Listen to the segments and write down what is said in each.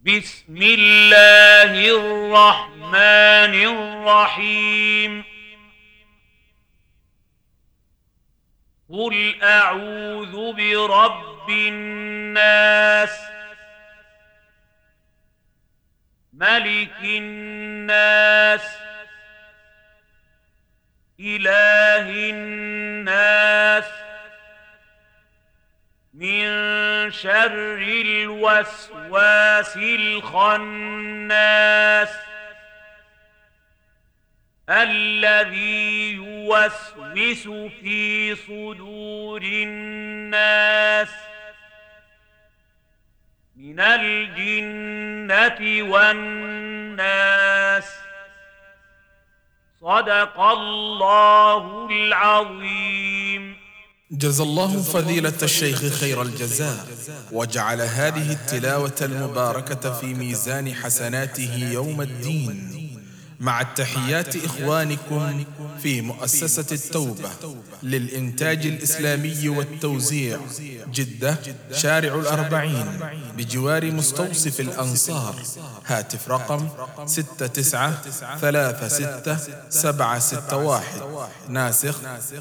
بسم الله الرحمن الرحيم. قل أعوذ برب الناس، ملك الناس، إله الناس، من شر الوسواس الخناس الذي يوسوس في صدور الناس من الجنة والناس. صدق الله العظيم. جزى الله فضيلة الشيخ خير الجزاء، وجعل هذه التلاوة المباركة في ميزان حسناته يوم الدين، مع التحيات إخوانكم في مؤسسة التوبة للإنتاج الإسلامي والتوزيع، جدة، شارع الأربعين، بجوار مستوصف الأنصار. هاتف رقم 69366761، ناسخ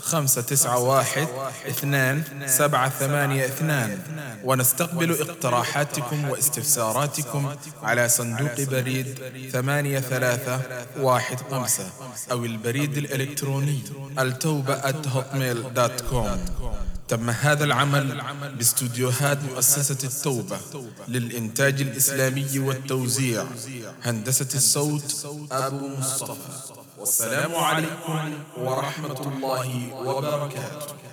5912782. ونستقبل اقتراحاتكم واستفساراتكم على صندوق بريد 8315 أو البريد الإلكتروني التوبة@hotmail.com. تم هذا العمل باستوديوهات مؤسسة التوبة للإنتاج الإسلامي والتوزيع، هندسة الصوت أبو مصطفى. والسلام عليكم ورحمة الله وبركاته.